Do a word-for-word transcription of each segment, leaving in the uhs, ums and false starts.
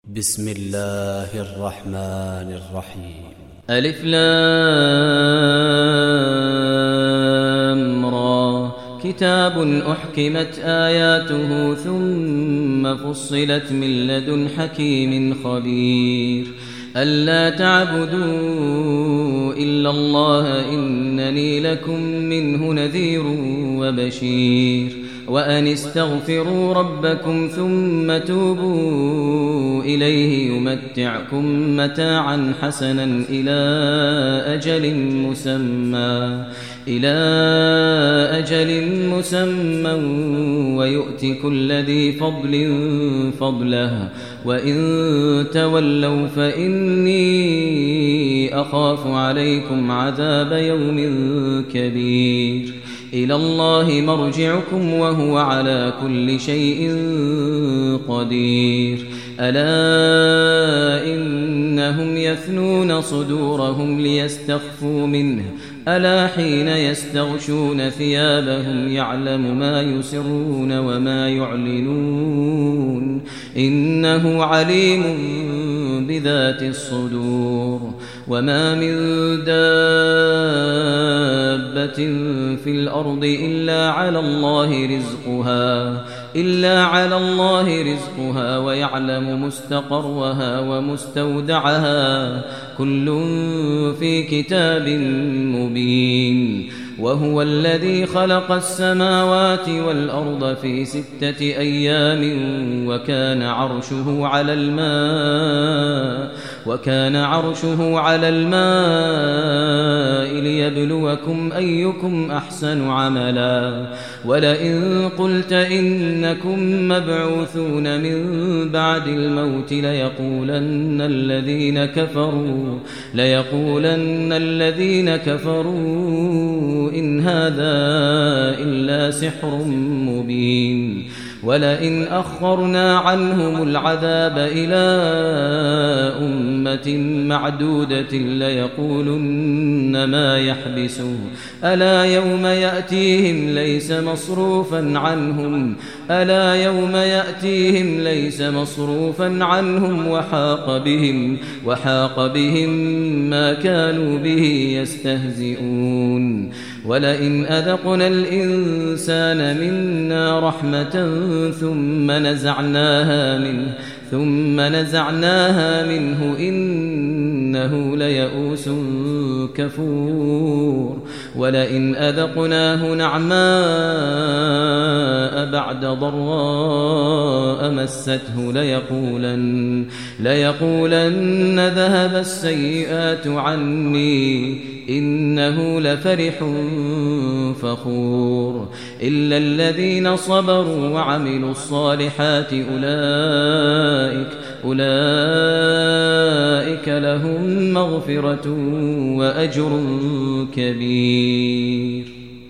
بسم الله الرحمن الرحيم. ألف لام را. كتاب أحكمت آياته ثم فصلت من لدن حكيم خبير. ألا تعبدوا إلا الله إنني لكم منه نذير وبشير. وأن استغفروا ربكم ثم توبوا إليه يمتعكم متاعا حسنا إلى أجل مسمى إلى أجل مسمى ويؤتي كل ذي فضل فضله وإن تولوا فإني أخاف عليكم عذاب يوم كبير. إلى الله مرجعكم وهو على كل شيء قدير. ألا إنهم يثنون صدورهم ليستخفوا منه ألا حين يستغشون ثيابهم يعلم ما يسرون وما يعلنون إنه عليم بذات الصدور. وما من دابة في الأرض إلا على الله رزقها إلا على الله رزقها ويعلم مستقرها ومستودعها كل في كتاب مبين. وهو الذي خلق السماوات والأرض في ستة أيام وكان عرشه على الماء وكان عرشه على الماء ليبلوكم أيكم أحسن عملا. ولئن قلت إنكم مبعوثون من بعد الموت ليقولن الذين كفروا ليقولن الذين كفروا إن هذا إلا سحر مبين. ولئن أخرنا عنهم العذاب إلى أمة معدودة ليقولن ما يحبسه ألا يوم يأتيهم ليس مصروفا عنهم ألا يوم يأتيهم ليس مصروفا عنهم وحاق بهم وحاق بهم ما كانوا به يستهزئون. ولئن أذقنا الإنسان منا رحمة ثم نزعناها منه ثم نزعناها منه إنه ليئوس كفور. ولئن أذقناه نعماء بعد ضراء مسته ليقولن ليقولن ذهب السيئات عني إنه لفرح فخور. إلا الذين صبروا وعملوا الصالحات أولئك أولئك لهم مغفرة وأجر كبير.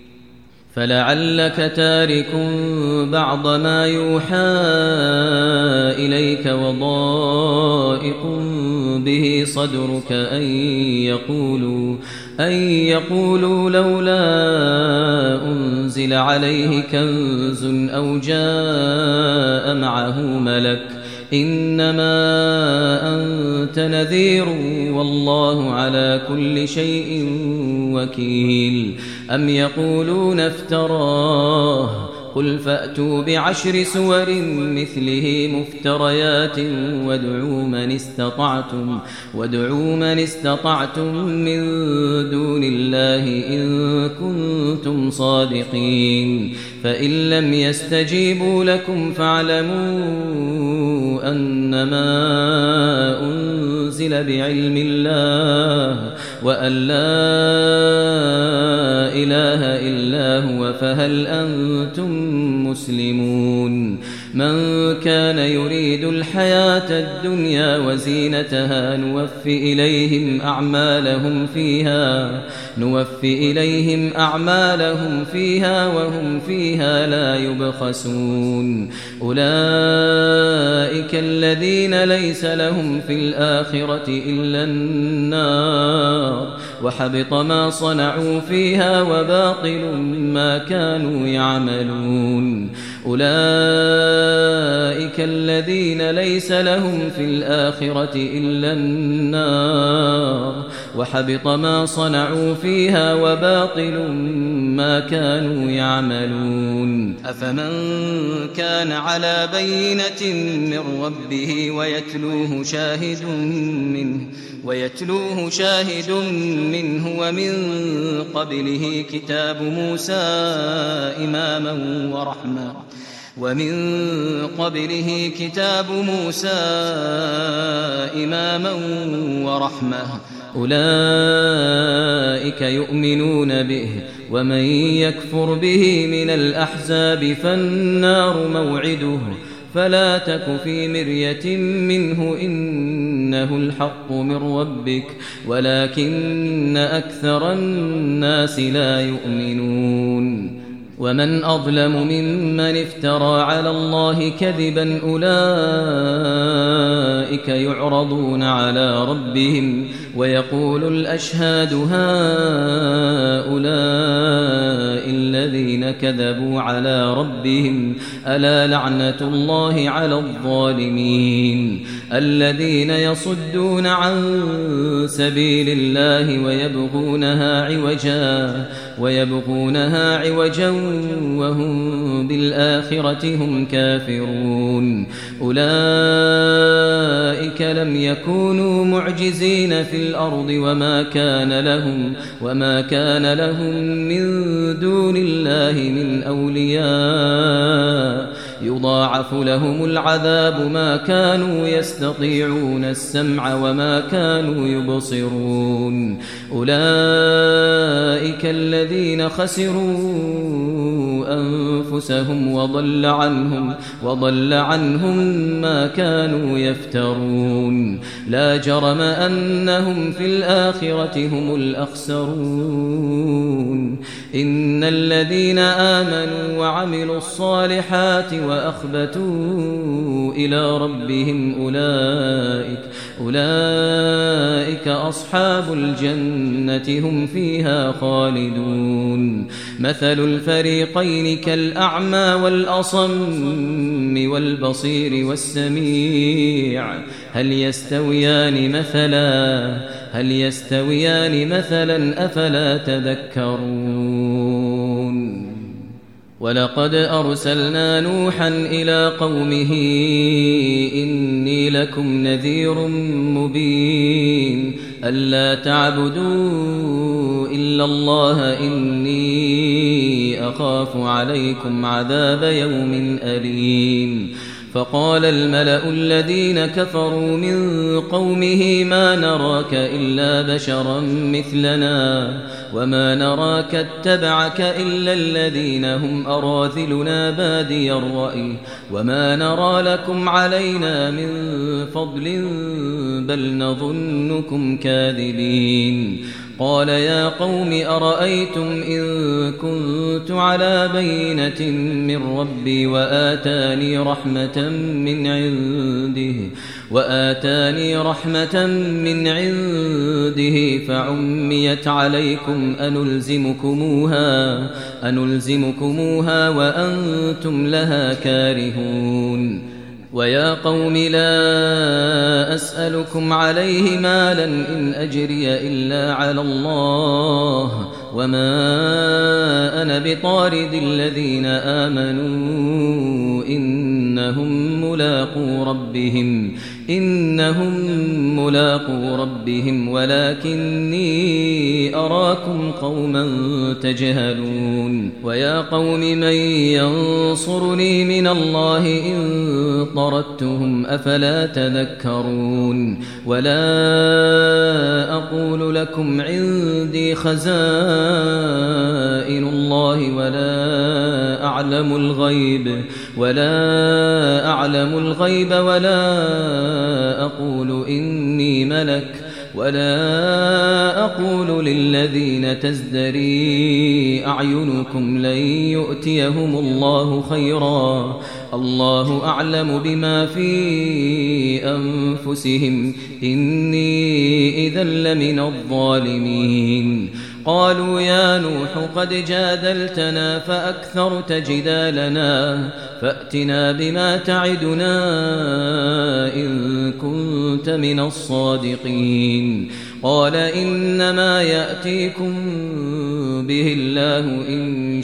فلعلك تارك بعض ما يوحى إليك وضائق به صدرك أن يقولوا أن يقولوا لولا أنزل عليه كنز أو جاء معه ملك إنما أنت نذير والله على كل شيء وكيل. أم يقولون افتراه قل فأتوا بعشر سور مثله مفتريات وادعوا من استطعتم وادعوا من استطعتم من دون الله إن كنتم صادقين. فإن لم يستجيبوا لكم فاعلموا أنما أنزل بعلم الله وأن لا إله إلا هو فهل أنتم مسلمون. من كان يريد الحياة الدنيا وزينتها نوفي إليهم أعمالهم فيها نوفي إليهم أعمالهم فيها وهم فيها لا يبخسون. أولئك الذين ليس لهم في الآخرة إلا النار وحبط ما صنعوا فيها وباطل ما كانوا يعملون. أولئك الذين ليس لهم في الآخرة إلا النار وحبط ما صنعوا فيها وباطل ما كانوا يعملون أفمن كان على بينة من ربه ويتلوه شاهد منه ويتلوه شاهد منه ومن قبله كتاب موسى إماما ورحمة ومن قبله كتاب موسى إماما ورحمة أولئك يؤمنون به ومن يكفر به من الأحزاب فالنار موعده فلا تك في مرية منه إنه الحق من ربك ولكن أكثر الناس لا يؤمنون ومن أظلم ممن افترى على الله كذبا أولئك يعرضون على ربهم ويقول الأشهاد هؤلاء الذين كذبوا على ربهم ألا لعنة الله على الظالمين الذين يصدون عن سبيل الله ويبغونها عوجا ويبغونها عوجا وهم بالآخرة هم كافرون أولئك لم يكونوا معجزين في الأرض وما كان لهم وما كان لهم من دون الله من أولياء يضاعف لهم العذاب ما كانوا يستطيعون السمع وما كانوا يبصرون أولئك الذين خسروا أنفسهم وضل عنهم وضل عنهم ما كانوا يفترون لا جرم أنهم في الآخرة هم الأخسرون إن الذين آمنوا وعملوا الصالحات وأخبتوا إلى ربهم أولئك أولئك أصحاب الجنة هم فيها خالدون مثل الفريقين كالأعمى والأصم والبصير والسميع هل يستويان مثلا هل يستويان مثلا أفلا تذكرون ولقد أرسلنا نوحا إلى قومه إني لكم نذير مبين ألا تعبدوا إلا الله إني أخاف عليكم عذاب يوم أليم فقال الملأ الذين كفروا من قومه ما نراك إلا بشرا مثلنا وما نراك اتبعك إلا الذين هم أراذلنا بادي الرأي وما نرى لكم علينا من فضل بل نظنكم كاذبين قال يا قوم أرأيتم إن كنت على بينة من ربي وآتاني رحمة من عنده وآتاني رحمة من عنده فعميت عليكم أنلزمكموها أنلزمكموها وأنتم لها كارهون ويا قوم لا أسألكم عليه مالا إن أجري إلا على الله وما أنا بطارد الذين آمنوا إنهم ملاقو ربهم إنهم ملاقو ربهم ولكني أراكم قوما تجهلون ويا قوم من ينصرني من الله إن طردتهم أفلا تذكرون ولا أقول لكم عندي خزائن الله ولا أعلم الغيب ولا أعلم الغيب ولا أقول إني ملك ولا أقول للذين تزدري أعينكم لن يؤتيهم الله خيرا الله أعلم بما في أنفسهم إني إذا لمن الظالمين قالوا يا نوح قد جادلتنا فأكثرت جدالنا فأتنا بما تعدنا إن كنت من الصادقين قال إنما يأتيكم به الله إن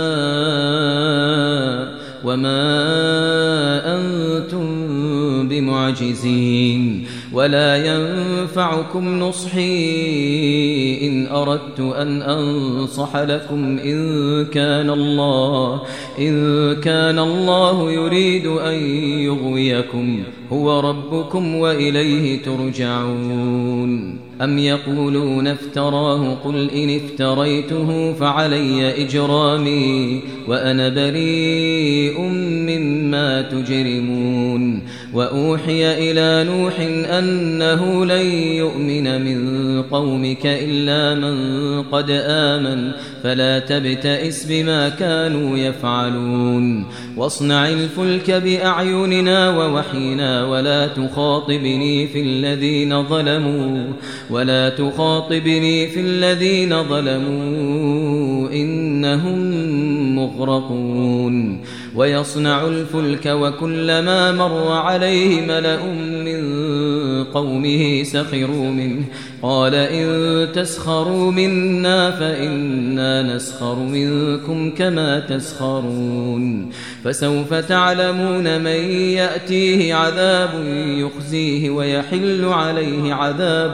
شاء وما أنتم بمعجزين ولا ينفعكم نصحي إن أردت أن أنصح لكم إن كان الله إن كان الله يريد أن يغويكم هو ربكم وإليه ترجعون أم يقولون افتراه قل إن افتريته فعلي إجرامي وأنا بريء مما تجرمون وأوحي إلى نوح أنه لن يؤمن من قومك إلا من قد آمن فلا تبتئس بما كانوا يفعلون واصنع الفلك بأعيننا ووحينا ولا تخاطبني في الذين ظلموا ولا تخاطبني في الذين ظلموا إنهم مغرقون ويصنع الفلك وكلما مر عليه ملأ من قومه سخروا منه قال إن تسخروا منا فإنا نسخر منكم كما تسخرون فسوف تعلمون من يأتيه عذاب يخزيه ويحل عليه عذاب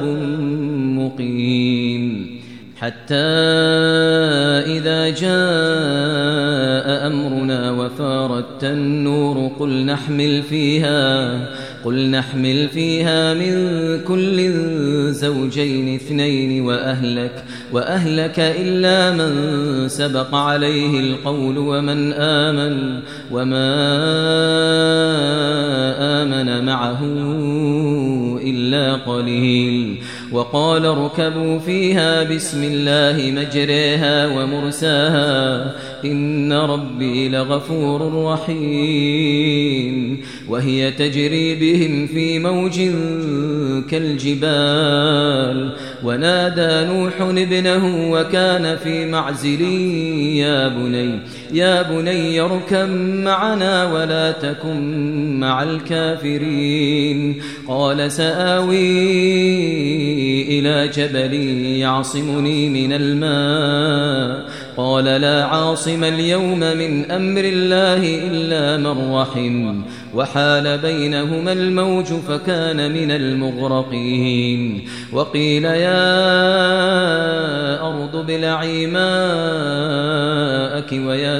مقيم حتى إذا جاء أمرنا وفارت النور قل نحمل فيها قل نحمل فيها من كل زوجين اثنين وأهلك وأهلك إلا من سبق عليه القول ومن آمن وما آمن معه إلا قليل وقال اركبوا فيها بسم الله مجريها ومرساها إن ربي لغفور رحيم وهي تجري بهم في موج كالجبال ونادى نوح ابنه وكان في معزل يا بني يا بني اركب معنا ولا تكن مع الكافرين قال سآوي إلى جبل يعصمني من الماء قال لا عاصم اليوم من أمر الله إلا من رحم وحال بينهما الموج فكان من المغرقين وقيل يا أرض ابلعي ماءك ويا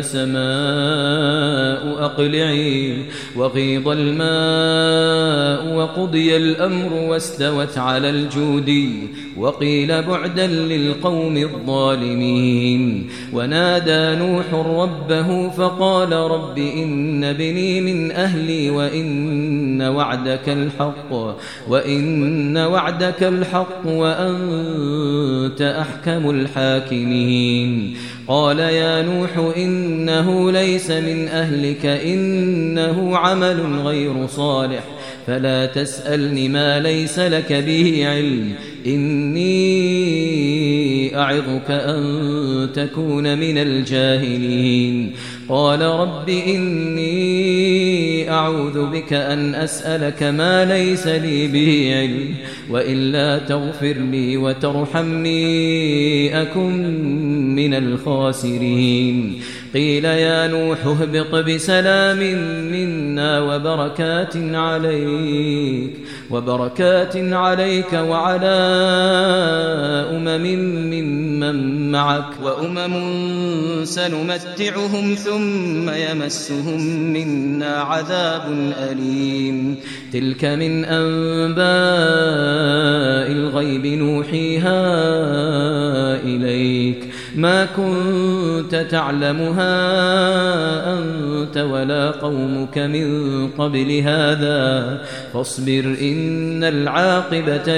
سماء أقلعي وغيض الماء وقضي الأمر واستوت على الجودي وقيل بعدا للقوم الظالمين ونادى نوح ربه فقال رب إن بني من أهلي وإن وعدك الحق وإن وعدك الحق وأنت أحكم الحاكمين قال يا نوح إنه ليس من أهلك إنه عمل غير صالح فلا تسألني ما ليس لك به علم إني أعظك أن تكون من الجاهلين قال رب إني أعوذ بك أن أسألك ما ليس لي به علم وإلا تغفر لي وترحمني أكن من الخاسرين قيل يا نوح اهبط بسلام منا وبركات عليك وبركات عليك وعلى أمم ممن معك وأمم سنمتعهم ثم يمسهم منا عذاب أليم تلك من أنباء الغيب نوحيها إليك ما كنت تعلمها أنت ولا قومك من قبل هذا فاصبر إن العاقبة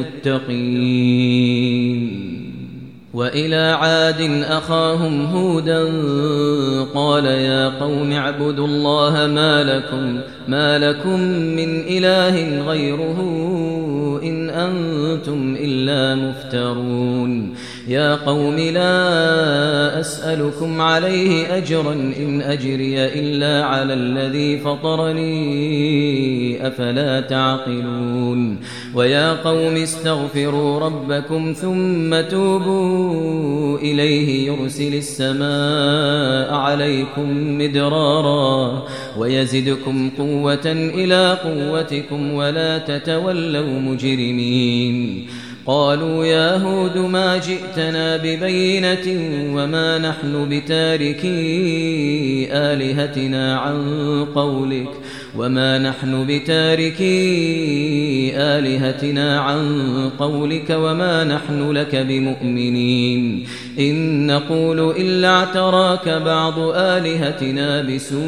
للمتقين وإلى عاد أخاهم هودا قال يا قوم اعبدوا الله ما لكم ما لكم من إله غيره إن أنتم إلا مفترون يا قوم لا أسألكم عليه أجرا إن أجري إلا على الذي فطرني أفلا تعقلون ويا قوم استغفروا ربكم ثم توبوا إليه يرسل السماء عليكم مدرارا ويزدكم قوة إلى قوتكم ولا تتولوا مجرمين قالوا يا هود ما جئتنا ببينة وما نحن بتاركي آلهتنا عن قولك وما نحن بتاركي آلهتنا عن قولك وما نحن لك بمؤمنين إن نقول إلا اعتراك بعض آلهتنا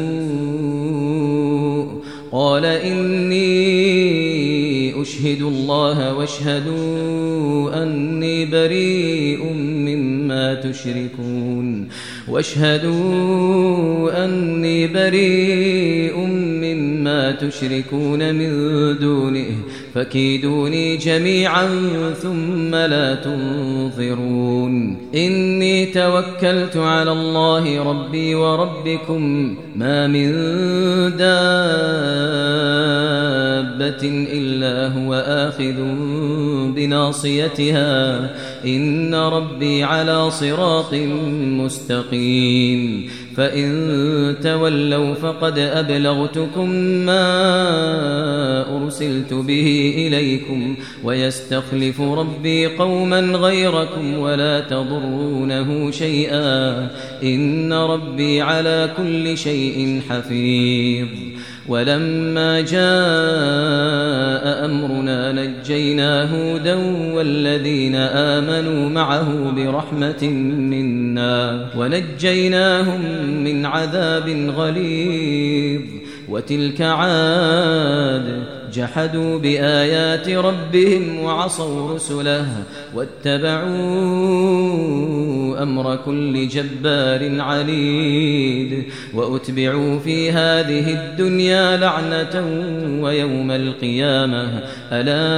بسوء قال إني أشهد الله واشهدوا أني بريء مما تشركون واشهدوا أني بريء مما تشركون من دونه فكيدوني جميعا ثم لا تنظرون إني توكلت على الله ربي وربكم ما من دابة إلا هو آخذ بناصيتها إن ربي على صراط مستقيم فإن تولوا فقد أبلغتكم ما أرسلت به إليكم ويستخلف ربي قوما غيركم ولا تضرونه شيئا إن ربي على كل شيء حفيظ ولما جاء أمرنا نجينا هودا والذين آمنوا معه برحمة منا ونجيناهم من عذاب غليظ وتلك عاد جحدوا بآيات ربهم وعصوا رسله واتبعوا أمر كل جبار عنيد وأتبعوا في هذه الدنيا لعنة ويوم القيامة ألا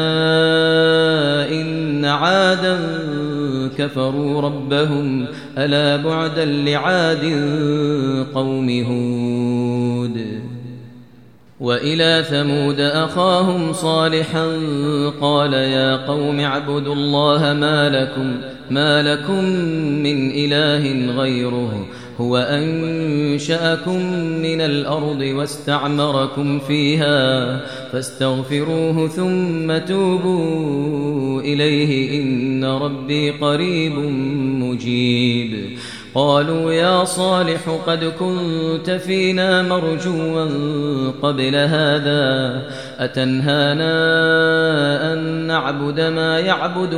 إن عادا كفروا ربهم ألا بعدا لعاد قوم هود وإلى ثمود أخاهم صالحا قال يا قوم اعبدوا الله ما لكم ما لكم من إله غيره هو أنشأكم من الأرض واستعمركم فيها فاستغفروه ثم توبوا إليه إن ربي قريب مجيب قالوا يا صالح قد كنت فينا مرجوا قبل هذا أتنهانا أن نعبد ما يعبد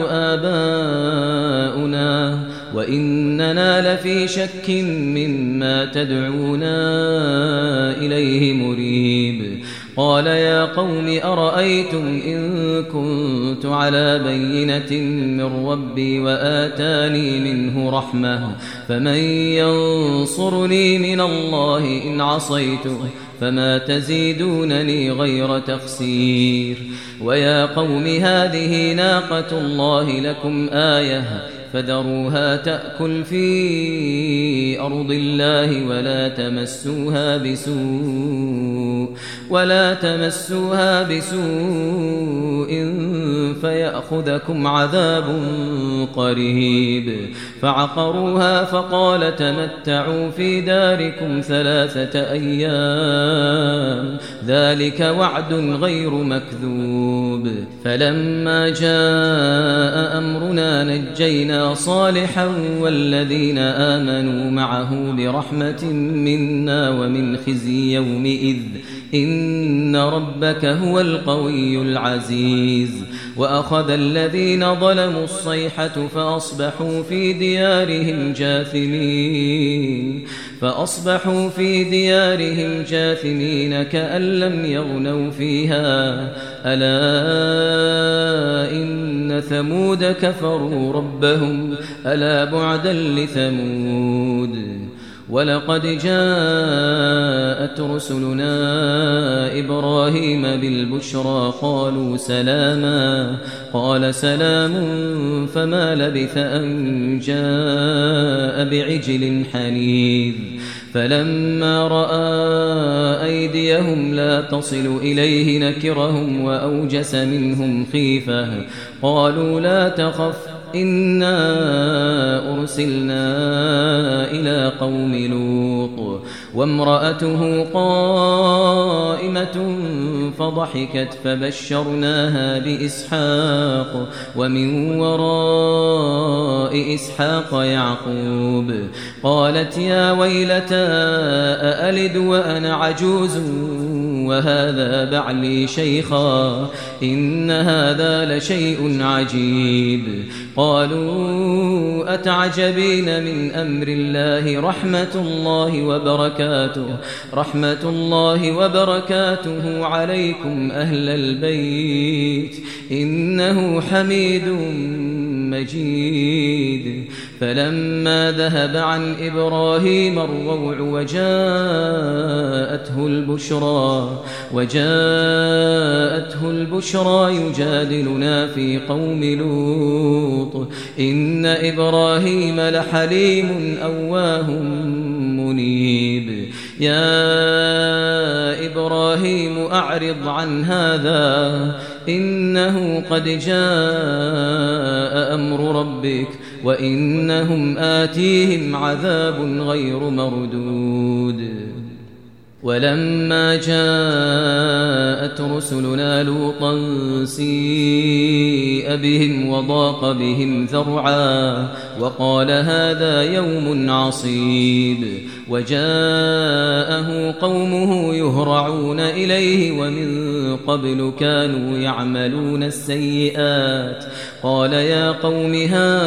آباؤنا وإننا لفي شك مما تدعونا إليه مريب قال يا قوم أرأيتم إن كنت على بينة من ربي وآتاني منه رحمة فمن ينصرني من الله إن عصيته فما تزيدونني غير تخسير ويا قوم هذه ناقة الله لكم آية فذروها تأكل في أرض الله ولا تمسوها بسوء ولا تمسوها بسوء فيأخذكم عذاب قريب فعقروها فقال تمتعوا في داركم ثلاثة أيام ذلك وعد غير مكذوب فلما جاء أمرنا نجينا صالحا والذين آمنوا معه برحمة منا ومن خزي يومئذ إن ربك هو القوي العزيز وأخذ الذين ظلموا الصيحة فأصبحوا في ديارهم جاثمين فأصبحوا في ديارهم جاثمين كأن لم يغنوا فيها ألا إن ثمود كفروا ربهم ألا بعدا لثمود ولقد جاءت رسلنا إبراهيم بالبشرى قالوا سلاما قال سلام فما لبث أن جاء بعجل حنيذ فلما رأى أيديهم لا تصل إليه نكرهم وأوجس منهم خيفة قالوا لا تخف إنا أرسلنا إلى قوم لوط وامرأته قائمة فضحكت فبشرناها بإسحاق ومن وراء إسحاق يعقوب قالت يا ويلتى أألد وأنا عجوز وهذا بعلي شيخا إن هذا لشيء عجيب قالوا أتعجبين من أمر الله رحمة الله وبركاته رحمة الله وبركاته عليكم أهل البيت إنه حميد مجيد فلما ذهب عن إبراهيم الروع وجاءته البشرى وجاءته البشرى يجادلنا في قوم لوط إن إبراهيم لحليم أواه منيب يا إبراهيم أعرض عن هذا إنه قد جاء أمر ربك وإنهم آتيهم عذاب غير مردود ولما جاءت رسلنا لوطا سيء بهم وضاق بهم ذرعا وقال هذا يوم عصيب وجاءه قومه يهرعون إليه ومن قبل كانوا يعملون السيئات قال يا قوم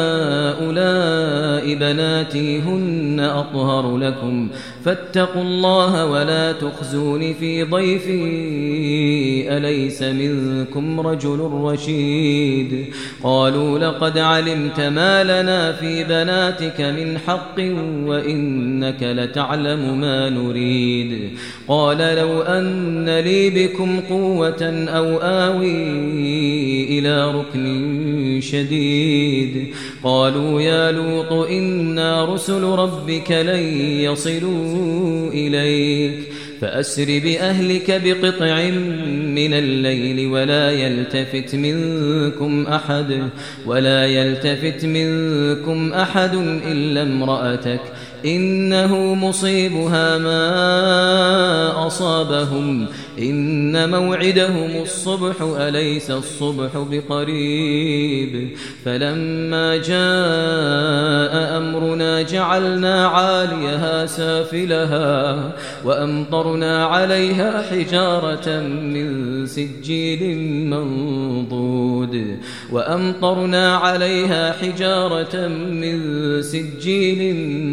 هؤلاء بناتي هن أطهر لكم فاتقوا الله ولا تخزون في ضيفي أليس منكم رجل رشيد قالوا لقد علمت ما لنا في بناتك من حق وإنك لتعلم ما نريد قال لو أن لي بكم قوة أو آوي إلى ركن شديد قالوا يا لوط إنا رسل ربك لن يصلوا إليك فأسر بأهلك بقطع من الليل ولا يلتفت منكم أحد ولا يلتفت منكم أحد إلا امرأتك إنه مصيبها ما أصابهم إن موعدهم الصبح أليس الصبح بقريب فلما جاء أمرنا جعلنا عاليها سافلها وأمطرنا عليها حجارة من سجيل منضود وأمطرنا عليها حجارة من سجيل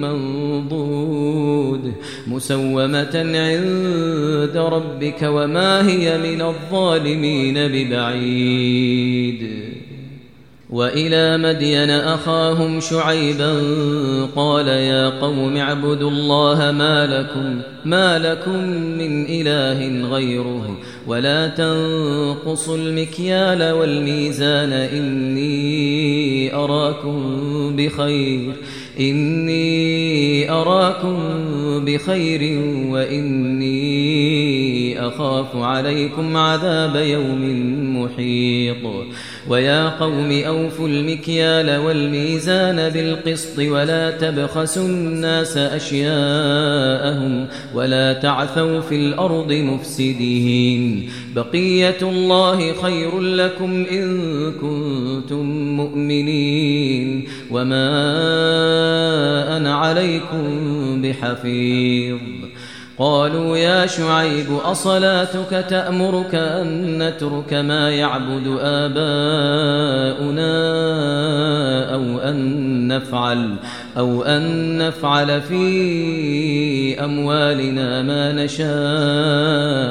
منضود مسومة عند ربك وما هي من الظالمين ببعيد وإلى مدين أخاهم شعيبا قال يا قوم اعبدوا الله ما لكم ما لكم من إله غيره ولا تنقصوا المكيال والميزان إني أراكم بخير إني أراكم بخير وإني أخاف عليكم عذاب يوم محيط ويا قوم أوفوا المكيال والميزان بالقسط ولا تبخسوا الناس أشياءهم ولا تعثوا في الأرض مفسدين بقية الله خير لكم إن كنتم مؤمنين وما أنا عليكم بحفيظ قالوا يا شعيب أصلاتك تأمرك أن نترك ما يعبد آباؤنا أو أن نفعل أو أن نفعل في أموالنا ما نشاء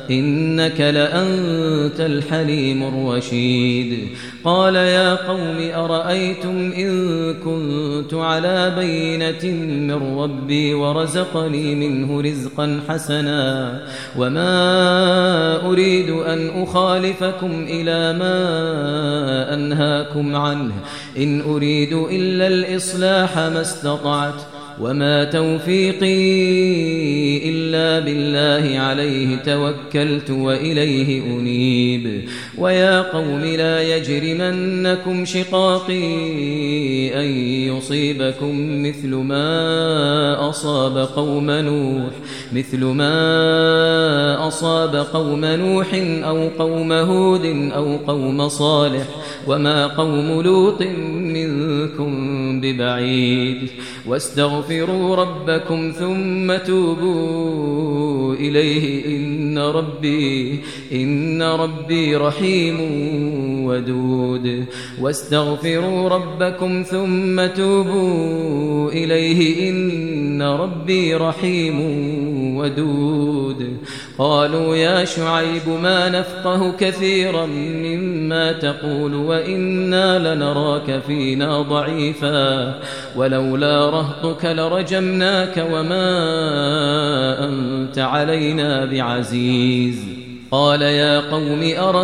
إنك لأنت الحليم الرشيد قال يا قوم أرأيتم إن كنت على بينة من ربي ورزقني منه رزقا حسنا وما أريد أن أخالفكم إلى ما أنهاكم عنه إن أريد إلا الإصلاح ما استطعت وما توفيقي إلا بالله عليه توكلت وإليه أنيب ويا قوم لا يجرمنكم شقاقي أن يصيبكم مثل ما أصاب قوم نوح مثل ما أصاب قوم نوح أو قوم هود أو قوم صالح وما قوم لوط منكم ببعيد واستغفروا ربكم ثم توبوا إليه إن ربي إن ربي رحيم ودود واستغفروا ربكم ثم توبوا إليه إن ربي رحيم ودود قالوا يا شعيب ما نفقه كثيرا مما تقول وإنا لنراك فينا ضعيفا ولولا رهطك لرجمناك وما أنت علينا بعزيز قال يا قوم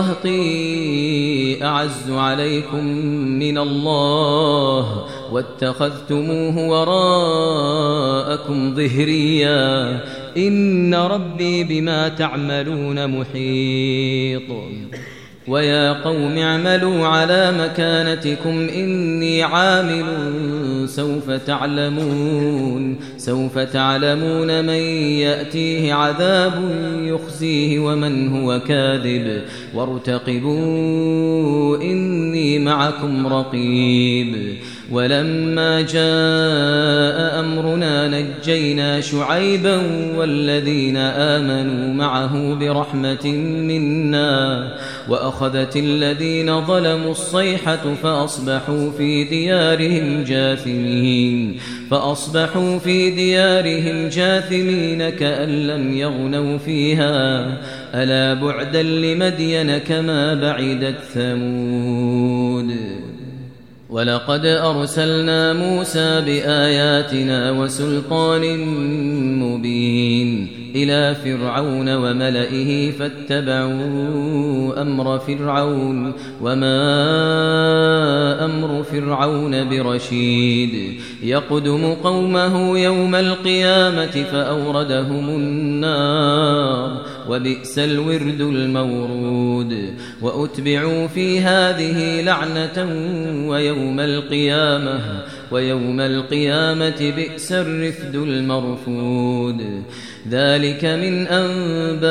أرهطي أعز عليكم من الله واتخذتموه وراءكم ظهريا إن ربي بما تعملون محيط ويا قوم اعملوا على مكانتكم إني عامل سوف تعلمون سوف تعلمون من يأتيه عذاب يخزيه ومن هو كاذب وارتقبوا إني معكم رقيب ولما جاء أمرنا نجينا شعيبا والذين آمنوا معه برحمة منا وأخذت الذين ظلموا الصيحة فأصبحوا في ديارهم جاثمين فأصبحوا في ديارهم جاثمين كأن لم يغنوا فيها ألا بعدا لمدين كما بعدت ثمود ولقد أرسلنا موسى بآياتنا وسلطان مبين إلى فرعون وملئه فاتبعوا أمر فرعون وما أمر فرعون برشيد يقدم قومه يوم القيامة فأوردهم النار وبئس الورد المورود وأتبعوا في هذه لعنة ويوم القيامة ويوم القيامة بئس الرفد المرفود ذلك من أنباء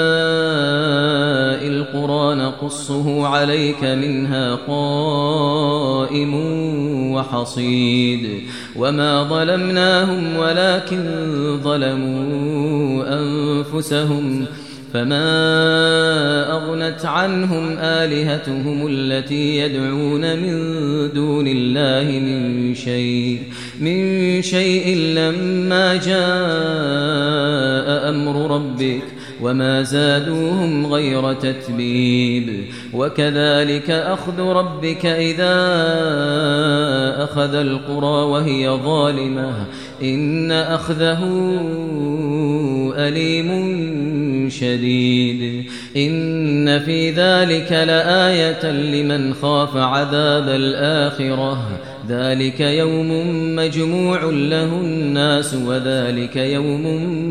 القرى نقصه عليك منها قائم وحصيد وما ظلمناهم ولكن ظلموا أنفسهم فما أغنت عنهم آلهتهم التي يدعون من دون الله من شيء من شيء لما جاء أمر ربك وما زادوهم غير تتبيب وكذلك أخذ ربك إذا أخذ القرى وهي ظالمة إن أخذه أليم شديد إن في ذلك لآية لمن خاف عذاب الآخرة ذلك يوم مجموع له الناس وذلك يوم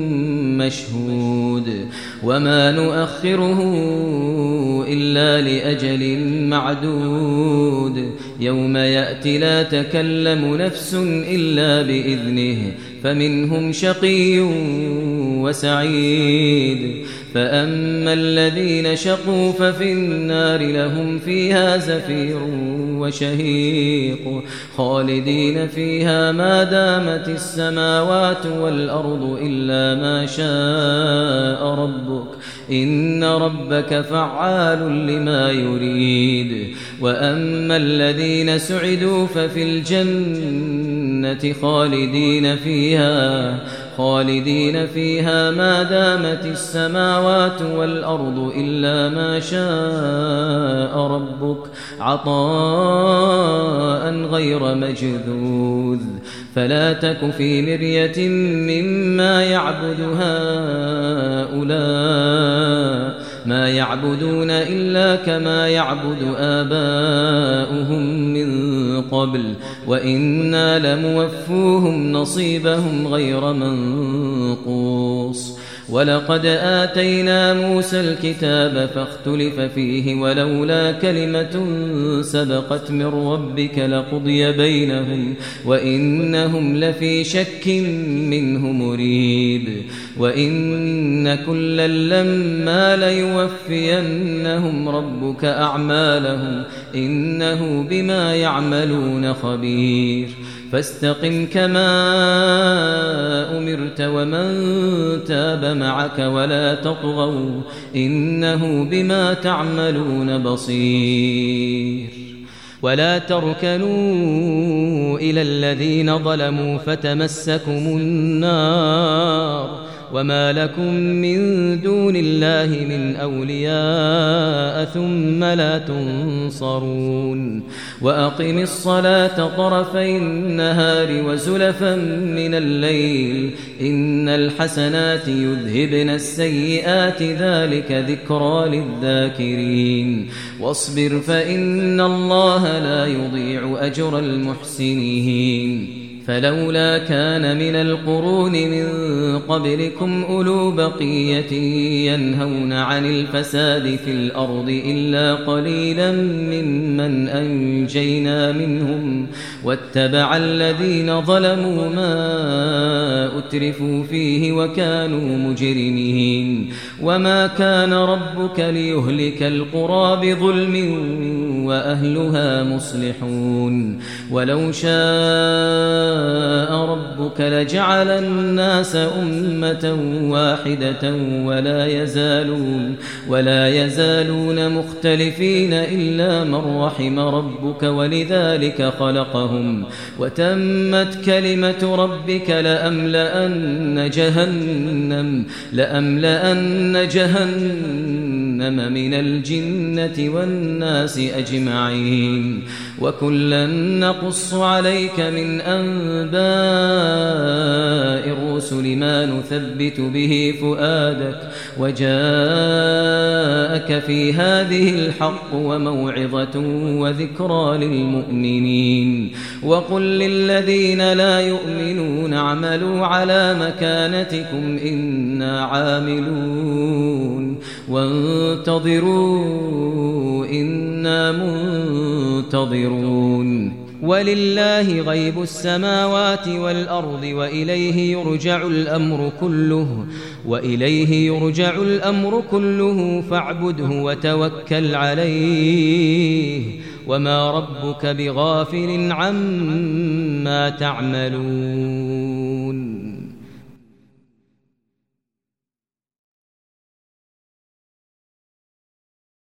مشهود وما نؤخره إلا لأجل معدود يوم يأتي لا تكلم نفس إلا بإذنه فمنهم شقي وسعيد فأما الذين شقوا ففي النار لهم فيها زفير وشهيق خالدين فيها ما دامت السماوات والأرض إلا ما شاء ربك إن ربك فعال لما يريد وأما الذين سعدوا ففي الجنة خالدين فيها خالدين فيها ما دامت السماوات والأرض إلا ما شاء ربك عطاء عطاء غير مجذوذ فلا تك في مرية مما يعبد هؤلاء ما يعبدون إلا كما يعبد آباؤهم من قبل وإنا لموفوهم نصيبهم غير منقوص ولقد آتينا موسى الكتاب فاختلف فيه ولولا كلمة سبقت من ربك لقضي بينهم وإنهم لفي شك منه مريب وإن كلا لما ليوفينهم ربك أعمالهم إنه بما يعملون خبير فاستقم كما أمرت ومن تاب معك ولا تطغوا إنه بما تعملون بصير ولا تركنوا إلى الذين ظلموا فتمسكم النار وما لكم من دون الله من أولياء ثم لا تنصرون وأقم الصلاة طرفي النهار وزلفا من الليل إن الحسنات يذهبن السيئات ذلك ذكرى للذاكرين واصبر فإن الله لا يضيع أجر المحسنين فلولا كان من القرون من قبلكم أولو بقية ينهون عن الفساد في الأرض إلا قليلا ممن أنجينا منهم واتبع الذين ظلموا ما أترفوا فيه وكانوا مجرمين وما كان ربك ليهلك القرى بظلم وأهلها مصلحون ولو شاء ربك لجعل الناس أمة واحدة ولا يزالون ولا يزالون مختلفين إلا من رحم ربك ولذلك خلقهم وتمت كلمة ربك لأملأن جهنم لأملأن جهنم من الجنة والناس أجمعين وكلا نقص عليك من أنباء الرسل ما نثبت به فؤادك وجاءك في هذه الحق وموعظة وذكرى للمؤمنين وقل للذين لا يؤمنون اعملوا على مكانتكم إنا عاملون وانتظروا إنا منتظرون ولله غيب السماوات والأرض وإليه يرجع الأمر كله وإليه يرجع الأمر كله فاعبده وتوكل عليه وما ربك بغافل عما تعملون